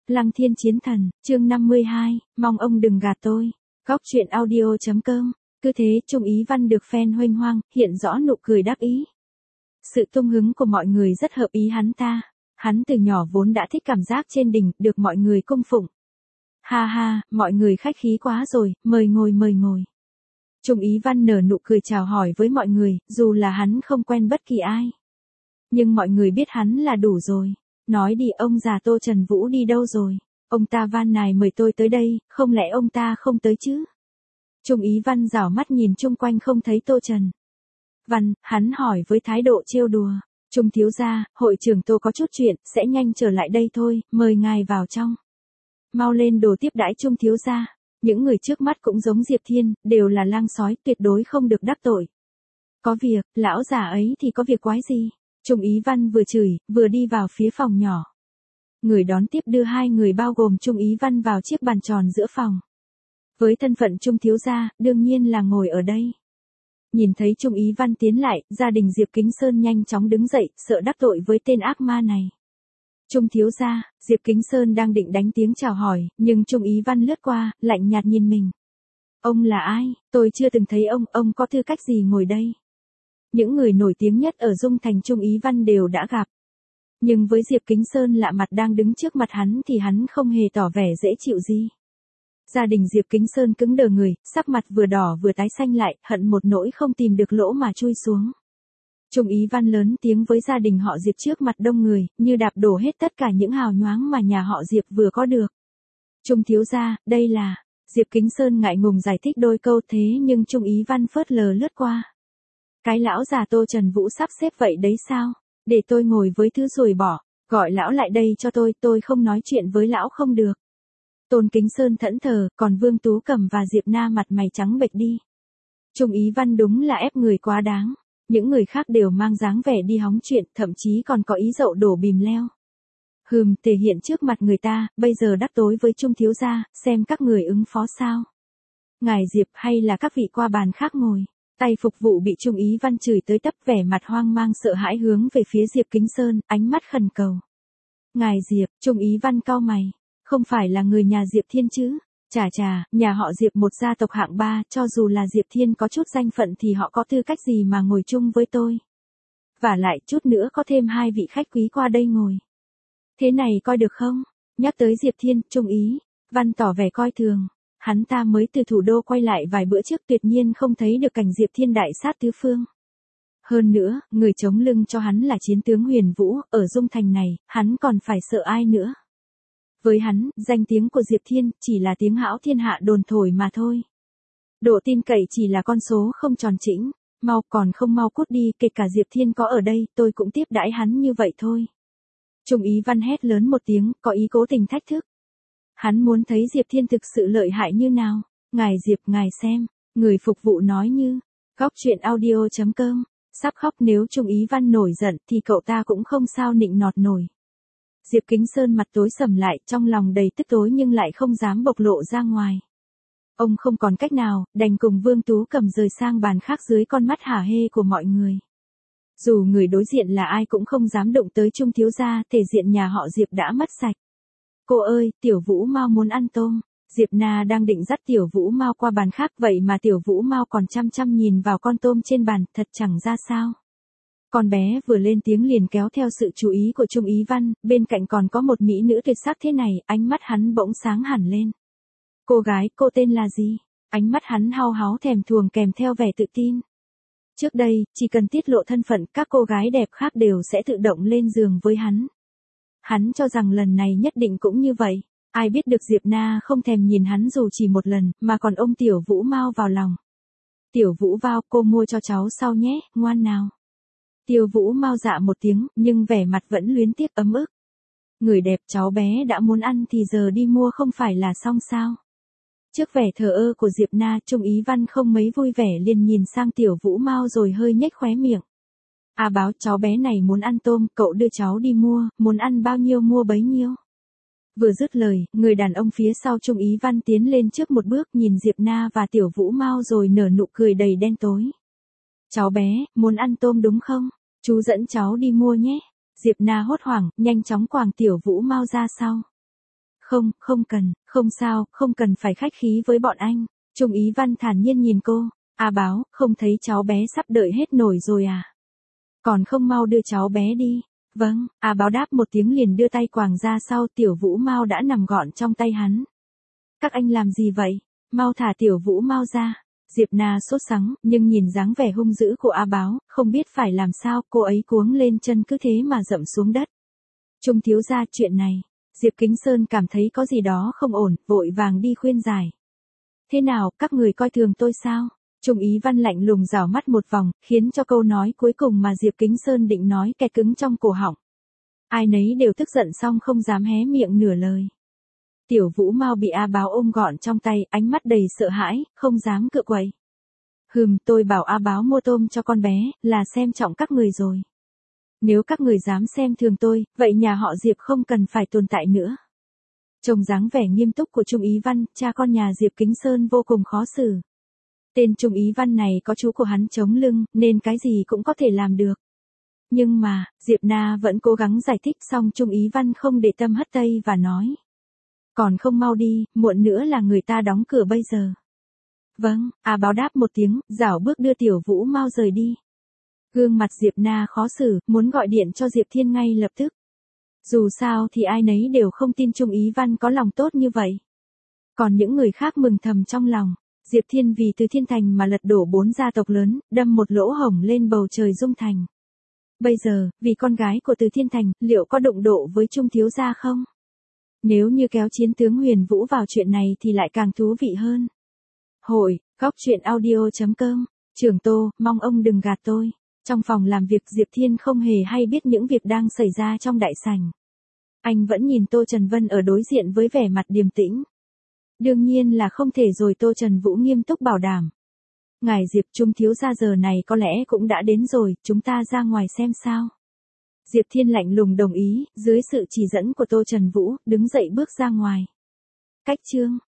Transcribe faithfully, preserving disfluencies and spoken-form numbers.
Lăng Thiên Chiến Thần, chương năm mươi hai, mong ông đừng gạt tôi. Góc truyện audio chấm com. Cứ thế Trung Ý Văn được fan huênh hoang, hiện rõ nụ cười đắc ý. Sự tung hứng của mọi người rất hợp ý hắn ta. Hắn từ nhỏ vốn đã thích cảm giác trên đỉnh, được mọi người cung phụng. Ha ha, mọi người khách khí quá rồi, mời ngồi mời ngồi. Trung Ý Văn nở nụ cười chào hỏi với mọi người, dù là hắn không quen bất kỳ ai. Nhưng mọi người biết hắn là đủ rồi. Nói đi, ông già Tô Trần Vũ đi đâu rồi? Ông ta van nài mời tôi tới đây, không lẽ ông ta không tới chứ? Trung Ý Văn rảo mắt nhìn chung quanh không thấy Tô Trần Văn, hắn hỏi với thái độ trêu đùa. Trung thiếu gia, hội trưởng Tô có chút chuyện, sẽ nhanh trở lại đây thôi, mời ngài vào trong. Mau lên đồ tiếp đãi Trung thiếu gia. Những người trước mắt cũng giống Diệp Thiên, đều là lang sói, tuyệt đối không được đắc tội. Có việc, lão già ấy thì có việc quái gì? Trung Ý Văn vừa chửi, vừa đi vào phía phòng nhỏ. Người đón tiếp đưa hai người bao gồm Trung Ý Văn vào chiếc bàn tròn giữa phòng. Với thân phận Trung thiếu gia, đương nhiên là ngồi ở đây. Nhìn thấy Trung Ý Văn tiến lại, gia đình Diệp Kính Sơn nhanh chóng đứng dậy, sợ đắc tội với tên ác ma này. Trung thiếu gia, Diệp Kính Sơn đang định đánh tiếng chào hỏi, nhưng Trung Ý Văn lướt qua, lạnh nhạt nhìn mình. Ông là ai? Tôi chưa từng thấy ông, ông có tư cách gì ngồi đây? Những người nổi tiếng nhất ở Dung Thành Trung Ý Văn đều đã gặp. Nhưng với Diệp Kính Sơn lạ mặt đang đứng trước mặt hắn thì hắn không hề tỏ vẻ dễ chịu gì. Gia đình Diệp Kính Sơn cứng đờ người, sắc mặt vừa đỏ vừa tái xanh lại, hận một nỗi không tìm được lỗ mà chui xuống. Trung Ý Văn lớn tiếng với gia đình họ Diệp trước mặt đông người, như đạp đổ hết tất cả những hào nhoáng mà nhà họ Diệp vừa có được. Trung thiếu gia, đây là... Diệp Kính Sơn ngại ngùng giải thích đôi câu thế nhưng Trung Ý Văn phớt lờ lướt qua. Cái lão già Tô Trần Vũ sắp xếp vậy đấy sao? Để tôi ngồi với thứ ruồi bỏ, gọi lão lại đây cho tôi, tôi không nói chuyện với lão không được. Tôn Kính Sơn thẫn thờ, còn Vương Tú Cẩm và Diệp Na mặt mày trắng bệch đi. Trung Ý Văn đúng là ép người quá đáng. Những người khác đều mang dáng vẻ đi hóng chuyện, thậm chí còn có ý dậu đổ bìm leo. Hừm, thể hiện trước mặt người ta, bây giờ đắc tối với Trung thiếu gia, xem các người ứng phó sao. Ngài Diệp hay là các vị qua bàn khác ngồi. Tay phục vụ bị Trung Ý Văn chửi tới tấp, vẻ mặt hoang mang sợ hãi hướng về phía Diệp Kính Sơn, ánh mắt khẩn cầu. Ngài Diệp, Trung Ý Văn cau mày. Không phải là người nhà Diệp Thiên chứ? Chà chà, nhà họ Diệp một gia tộc hạng ba, cho dù là Diệp Thiên có chút danh phận thì họ có tư cách gì mà ngồi chung với tôi? Và lại chút nữa có thêm hai vị khách quý qua đây ngồi. Thế này coi được không? Nhắc tới Diệp Thiên, Trung Ý Văn tỏ vẻ coi thường. Hắn ta mới từ thủ đô quay lại vài bữa trước, tuyệt nhiên không thấy được cảnh Diệp Thiên đại sát tứ phương. Hơn nữa, người chống lưng cho hắn là chiến tướng Huyền Vũ, ở Dung Thành này, hắn còn phải sợ ai nữa. Với hắn, danh tiếng của Diệp Thiên chỉ là tiếng hão thiên hạ đồn thổi mà thôi. Độ tin cậy chỉ là con số không tròn chỉnh. Mau, còn không mau cút đi, kể cả Diệp Thiên có ở đây, tôi cũng tiếp đãi hắn như vậy thôi. Trung Ý Văn hét lớn một tiếng, có ý cố tình thách thức. Hắn muốn thấy Diệp Thiên thực sự lợi hại như nào. Ngài Diệp, ngài xem. Người phục vụ nói như. Góc truyện audio chấm com. Sắp khóc, nếu Trung Ý Văn nổi giận thì cậu ta cũng không sao nịnh nọt nổi. Diệp Kính Sơn mặt tối sầm lại, trong lòng đầy tức tối nhưng lại không dám bộc lộ ra ngoài. Ông không còn cách nào, đành cùng Vương Tú Cẩm rời sang bàn khác dưới con mắt hả hê của mọi người. Dù người đối diện là ai cũng không dám động tới Trung thiếu gia, thể diện nhà họ Diệp đã mất sạch. Cô ơi, Tiểu Vũ Mao muốn ăn tôm. Diệp Na đang định dắt Tiểu Vũ Mao qua bàn khác, vậy mà Tiểu Vũ Mao còn chăm chăm nhìn vào con tôm trên bàn, thật chẳng ra sao. Con bé vừa lên tiếng liền kéo theo sự chú ý của Trung Ý Văn, bên cạnh còn có một mỹ nữ tuyệt sắc thế này, ánh mắt hắn bỗng sáng hẳn lên. Cô gái, cô tên là gì? Ánh mắt hắn hao háo thèm thuồng kèm theo vẻ tự tin. Trước đây, chỉ cần tiết lộ thân phận, các cô gái đẹp khác đều sẽ tự động lên giường với hắn. Hắn cho rằng lần này nhất định cũng như vậy. Ai biết được Diệp Na không thèm nhìn hắn dù chỉ một lần, mà còn ôm Tiểu Vũ Mao vào lòng. Tiểu Vũ vào, cô mua cho cháu sau nhé, ngoan nào. Tiểu Vũ Mao dạ một tiếng, nhưng vẻ mặt vẫn luyến tiếc ấm ức. Người đẹp, cháu bé đã muốn ăn thì giờ đi mua không phải là xong sao? Trước vẻ thờ ơ của Diệp Na, Trung Ý Văn không mấy vui vẻ liền nhìn sang Tiểu Vũ Mao rồi hơi nhếch khóe miệng. À báo, cháu bé này muốn ăn tôm, cậu đưa cháu đi mua, muốn ăn bao nhiêu mua bấy nhiêu. Vừa dứt lời, người đàn ông phía sau Trung Ý Văn tiến lên trước một bước, nhìn Diệp Na và Tiểu Vũ Mao rồi nở nụ cười đầy đen tối. Cháu bé, muốn ăn tôm đúng không? Chú dẫn cháu đi mua nhé. Diệp Na hốt hoảng, nhanh chóng quàng Tiểu Vũ Mao ra sau. Không, không cần, không sao, không cần phải khách khí với bọn anh. Trung Ý Văn thản nhiên nhìn cô. A Báo, không thấy cháu bé sắp đợi hết nổi rồi à? Còn không mau đưa cháu bé đi. Vâng, A Báo đáp một tiếng liền đưa tay quàng ra sau, Tiểu Vũ Mau đã nằm gọn trong tay hắn. Các anh làm gì vậy? Mau thả Tiểu Vũ Mau ra. Diệp Na sốt sắng, nhưng nhìn dáng vẻ hung dữ của A Báo, không biết phải làm sao, cô ấy cuống lên chân cứ thế mà dậm xuống đất. Trung thiếu gia, chuyện này, Diệp Kính Sơn cảm thấy có gì đó không ổn, vội vàng đi khuyên giải. Thế nào, các người coi thường tôi sao? Trung Ý Văn lạnh lùng rảo mắt một vòng, khiến cho câu nói cuối cùng mà Diệp Kính Sơn định nói kẹt cứng trong cổ họng. Ai nấy đều tức giận xong không dám hé miệng nửa lời. Tiểu Vũ Mau bị A Báo ôm gọn trong tay, ánh mắt đầy sợ hãi, không dám cựa quậy. Hừm, tôi bảo A Báo mua tôm cho con bé, là xem trọng các người rồi. Nếu các người dám xem thường tôi, vậy nhà họ Diệp không cần phải tồn tại nữa. Trông dáng vẻ nghiêm túc của Trung Ý Văn, cha con nhà Diệp Kính Sơn vô cùng khó xử. Tên Trung Ý Văn này có chú của hắn chống lưng, nên cái gì cũng có thể làm được. Nhưng mà, Diệp Na vẫn cố gắng giải thích, xong Trung Ý Văn không để tâm hất tay và nói. Còn không mau đi, muộn nữa là người ta đóng cửa bây giờ. Vâng, A Báo đáp một tiếng, rảo bước đưa Tiểu Vũ Mau rời đi. Gương mặt Diệp Na khó xử, muốn gọi điện cho Diệp Thiên ngay lập tức. Dù sao thì ai nấy đều không tin Trung Ý Văn có lòng tốt như vậy. Còn những người khác mừng thầm trong lòng. Diệp Thiên vì từ Thiên Thành mà lật đổ bốn gia tộc lớn, đâm một lỗ hổng lên bầu trời Dung Thành. Bây giờ, vì con gái của Từ Thiên Thành, liệu có đụng độ với Trung thiếu gia không? Nếu như kéo chiến tướng Huyền Vũ vào chuyện này thì lại càng thú vị hơn. Hội, góc truyện audio chấm com, Trưởng Tô, mong ông đừng gạt tôi. Trong phòng làm việc Diệp Thiên không hề hay biết những việc đang xảy ra trong đại sảnh. Anh vẫn nhìn Tô Trần Vân ở đối diện với vẻ mặt điềm tĩnh. Đương nhiên là không thể rồi, Tô Trần Vũ nghiêm túc bảo đảm. Ngài Diệp, Trung thiếu gia giờ này có lẽ cũng đã đến rồi, chúng ta ra ngoài xem sao. Diệp Thiên lạnh lùng đồng ý, dưới sự chỉ dẫn của Tô Trần Vũ, đứng dậy bước ra ngoài. Cách chương